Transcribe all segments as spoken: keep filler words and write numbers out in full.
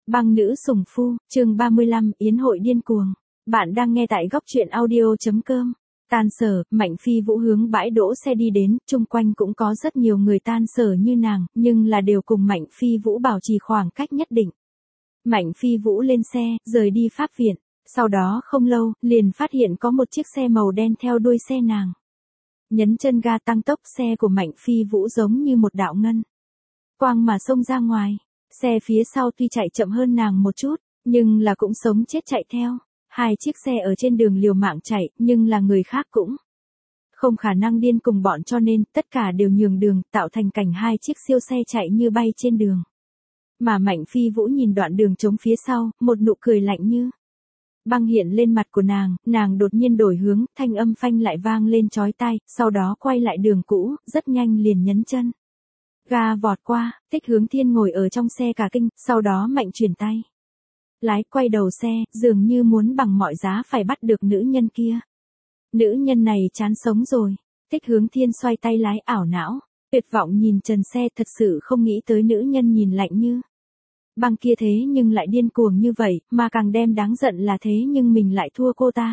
Băng nữ sủng phu, chương ba mươi lăm, yến hội điên cuồng. Bạn đang nghe tại góc truyện audio chấm com. Tan sở, Mạnh Phi Vũ hướng bãi đỗ xe đi đến, chung quanh cũng có rất nhiều người tan sở như nàng, nhưng là đều cùng Mạnh Phi Vũ bảo trì khoảng cách nhất định. Mạnh Phi Vũ lên xe, rời đi pháp viện, sau đó không lâu, liền phát hiện có một chiếc xe màu đen theo đuôi xe nàng. Nhấn chân ga tăng tốc, xe của Mạnh Phi Vũ giống như một đạo ngân quang mà xông ra ngoài. Xe phía sau tuy chạy chậm hơn nàng một chút, nhưng là cũng sống chết chạy theo. Hai chiếc xe ở trên đường liều mạng chạy, nhưng là người khác cũng không khả năng điên cùng bọn, cho nên tất cả đều nhường đường, tạo thành cảnh hai chiếc siêu xe chạy như bay trên đường. Mà Mạnh Phi Vũ nhìn đoạn đường trống phía sau, một nụ cười lạnh như băng hiện lên mặt của nàng, nàng đột nhiên đổi hướng, thanh âm phanh lại vang lên chói tai, sau đó quay lại đường cũ, rất nhanh liền nhấn chân ga vọt qua. Thích Hướng Thiên ngồi ở trong xe cả kinh, sau đó mạnh chuyển tay lái quay đầu xe, dường như muốn bằng mọi giá phải bắt được nữ nhân kia. Nữ nhân này chán sống rồi. Thích Hướng Thiên xoay tay lái, ảo não, tuyệt vọng nhìn trần xe, thật sự không nghĩ tới nữ nhân nhìn lạnh như băng kia thế nhưng lại điên cuồng như vậy, mà càng đem đáng giận là thế nhưng mình lại thua cô ta.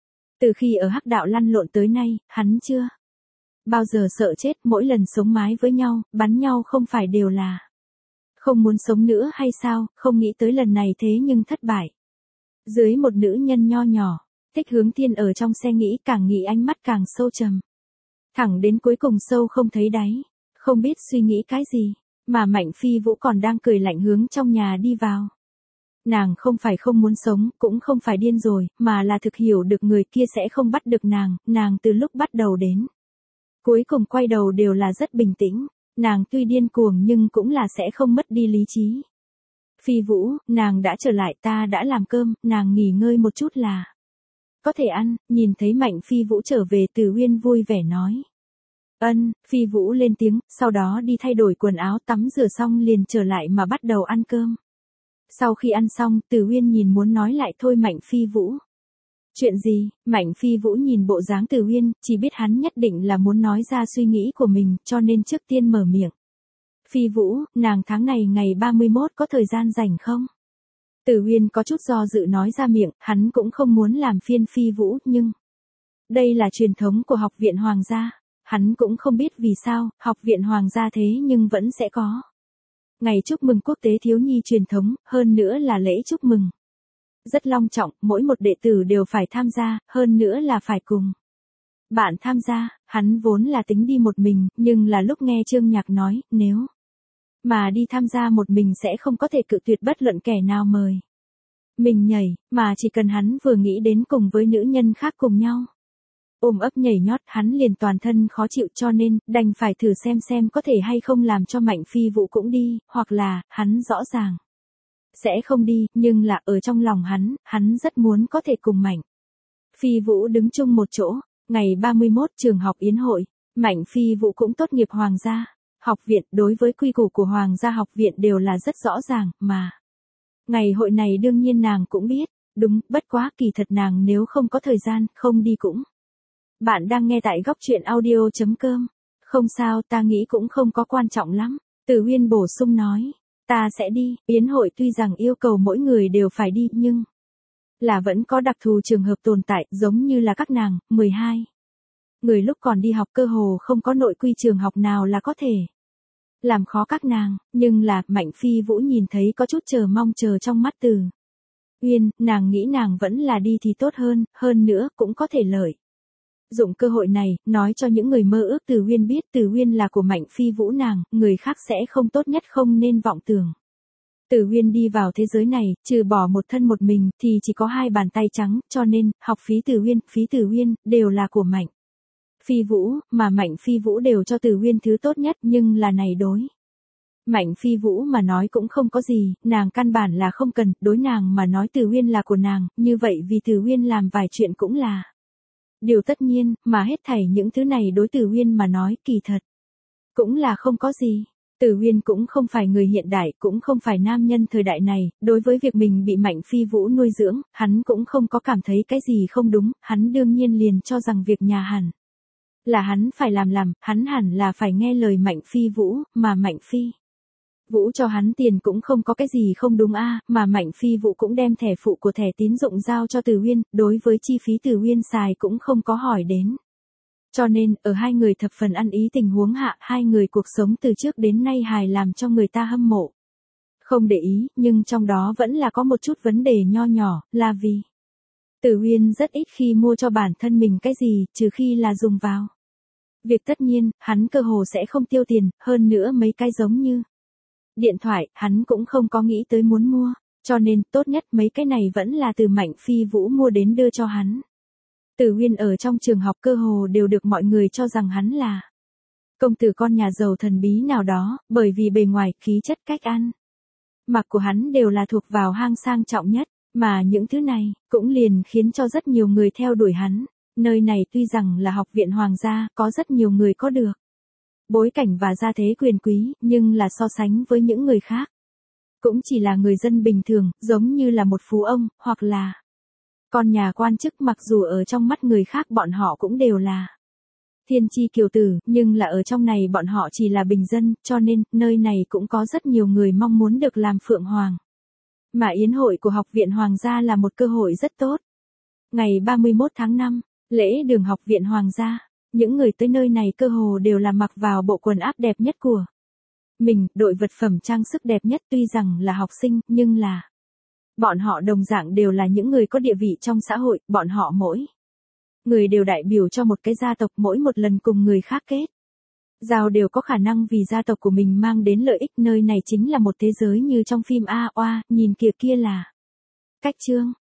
Từ khi ở hắc đạo lăn lộn tới nay, hắn chưa bao giờ sợ chết, mỗi lần sống mái với nhau, bắn nhau không phải đều là không muốn sống nữa hay sao, không nghĩ tới lần này thế nhưng thất bại. Dưới một nữ nhân nho nhỏ, Thích Hướng Thiên ở trong xe nghĩ, càng nghĩ ánh mắt càng sâu trầm. Thẳng đến cuối cùng sâu không thấy đáy, không biết suy nghĩ cái gì, mà Mạnh Phi Vũ còn đang cười lạnh hướng trong nhà đi vào. Nàng không phải không muốn sống, cũng không phải điên rồi, mà là thực hiểu được người kia sẽ không bắt được nàng, nàng từ lúc bắt đầu đến cuối cùng quay đầu đều là rất bình tĩnh, nàng tuy điên cuồng nhưng cũng là sẽ không mất đi lý trí. Phi Vũ, nàng đã trở lại, ta đã làm cơm, nàng nghỉ ngơi một chút là có thể ăn. Nhìn thấy Mạnh Phi Vũ trở về, Từ Uyên vui vẻ nói. Ân, Phi Vũ lên tiếng, sau đó đi thay đổi quần áo, tắm rửa xong liền trở lại mà bắt đầu ăn cơm. Sau khi ăn xong, Từ Uyên nhìn muốn nói lại thôi Mạnh Phi Vũ. Chuyện gì? Mạnh Phi Vũ nhìn bộ dáng Từ Uyên, chỉ biết hắn nhất định là muốn nói ra suy nghĩ của mình, cho nên trước tiên mở miệng. Phi Vũ, nàng tháng này ngày ba mươi mốt có thời gian rảnh không? Từ Uyên có chút do dự nói ra miệng, hắn cũng không muốn làm phiền Phi Vũ, nhưng đây là truyền thống của học viện Hoàng gia, hắn cũng không biết vì sao, học viện Hoàng gia thế nhưng vẫn sẽ có ngày chúc mừng quốc tế thiếu nhi truyền thống, hơn nữa là lễ chúc mừng rất long trọng, mỗi một đệ tử đều phải tham gia, hơn nữa là phải cùng bạn tham gia. Hắn vốn là tính đi một mình, nhưng là lúc nghe Trương Nhạc nói, nếu mà đi tham gia một mình sẽ không có thể cự tuyệt bất luận kẻ nào mời mình nhảy, mà chỉ cần hắn vừa nghĩ đến cùng với nữ nhân khác cùng nhau ôm ấp nhảy nhót, hắn liền toàn thân khó chịu, cho nên đành phải thử xem xem có thể hay không làm cho Mạnh Phi Vũ cũng đi, hoặc là hắn rõ ràng sẽ không đi, nhưng là ở trong lòng hắn, hắn rất muốn có thể cùng Mạnh Phi Vũ đứng chung một chỗ. Ngày ba mươi mốt trường học yến hội, Mạnh Phi Vũ cũng tốt nghiệp Hoàng gia học viện, đối với quy củ của Hoàng gia học viện đều là rất rõ ràng, mà ngày hội này đương nhiên nàng cũng biết. Đúng, bất quá kỳ thật nàng nếu không có thời gian, không đi cũng. Bạn đang nghe tại góc truyện audio chấm com. Không sao, ta nghĩ cũng không có quan trọng lắm. Từ Uyên bổ sung nói. Ta sẽ đi, yến hội tuy rằng yêu cầu mỗi người đều phải đi, nhưng là vẫn có đặc thù trường hợp tồn tại, giống như là các nàng, mười hai người lúc còn đi học cơ hồ không có nội quy trường học nào là có thể làm khó các nàng, nhưng là Mạnh Phi Vũ nhìn thấy có chút chờ mong chờ trong mắt Từ Uyên, nàng nghĩ nàng vẫn là đi thì tốt hơn, hơn nữa cũng có thể lợi dụng cơ hội này, nói cho những người mơ ước Từ Uyên biết Từ Uyên là của Mạnh Phi Vũ nàng, người khác sẽ không, tốt nhất không nên vọng tưởng. Từ Uyên đi vào thế giới này, trừ bỏ một thân một mình, thì chỉ có hai bàn tay trắng, cho nên, học phí Từ Uyên, phí Từ Uyên, đều là của Mạnh Phi Vũ, mà Mạnh Phi Vũ đều cho Từ Uyên thứ tốt nhất, nhưng là này đối Mạnh Phi Vũ mà nói cũng không có gì, nàng căn bản là không cần, đối nàng mà nói Từ Uyên là của nàng, như vậy vì Từ Uyên làm vài chuyện cũng là điều tất nhiên, mà hết thảy những thứ này đối Từ Uyên mà nói, kỳ thật cũng là không có gì. Từ Uyên cũng không phải người hiện đại, cũng không phải nam nhân thời đại này, đối với việc mình bị Mạnh Phi Vũ nuôi dưỡng, hắn cũng không có cảm thấy cái gì không đúng, hắn đương nhiên liền cho rằng việc nhà hẳn là hắn phải làm làm, hắn hẳn là phải nghe lời Mạnh Phi Vũ, mà Mạnh Phi Vũ cho hắn tiền cũng không có cái gì không đúng a, mà Mạnh Phi Vũ cũng đem thẻ phụ của thẻ tín dụng giao cho Từ Uyên, đối với chi phí Từ Uyên xài cũng không có hỏi đến. Cho nên, ở hai người thập phần ăn ý tình huống hạ, hai người cuộc sống từ trước đến nay hài làm cho người ta hâm mộ. Không để ý, nhưng trong đó vẫn là có một chút vấn đề nho nhỏ, là vì Từ Uyên rất ít khi mua cho bản thân mình cái gì, trừ khi là dùng vào việc tất nhiên, hắn cơ hồ sẽ không tiêu tiền, hơn nữa mấy cái giống như điện thoại, hắn cũng không có nghĩ tới muốn mua, cho nên tốt nhất mấy cái này vẫn là từ Mạnh Phi Vũ mua đến đưa cho hắn. Từ Uyên ở trong trường học cơ hồ đều được mọi người cho rằng hắn là công tử con nhà giàu thần bí nào đó, bởi vì bề ngoài, khí chất cách ăn mặc của hắn đều là thuộc vào hang sang trọng nhất, mà những thứ này cũng liền khiến cho rất nhiều người theo đuổi hắn. Nơi này tuy rằng là học viện hoàng gia, có rất nhiều người có được bối cảnh và gia thế quyền quý, nhưng là so sánh với những người khác, cũng chỉ là người dân bình thường, giống như là một phú ông, hoặc là con nhà quan chức, mặc dù ở trong mắt người khác bọn họ cũng đều là thiên chi kiều tử, nhưng là ở trong này bọn họ chỉ là bình dân, cho nên, nơi này cũng có rất nhiều người mong muốn được làm phượng hoàng. Mà yến hội của học viện hoàng gia là một cơ hội rất tốt. Ngày ba mươi mốt tháng năm, lễ đường học viện hoàng gia, những người tới nơi này cơ hồ đều là mặc vào bộ quần áo đẹp nhất của mình, đội vật phẩm trang sức đẹp nhất, tuy rằng là học sinh, nhưng là bọn họ đồng dạng đều là những người có địa vị trong xã hội, bọn họ mỗi người đều đại biểu cho một cái gia tộc, mỗi một lần cùng người khác kết giao đều có khả năng vì gia tộc của mình mang đến lợi ích. Nơi này chính là một thế giới như trong phim A Oa, nhìn kìa kia là cách chương.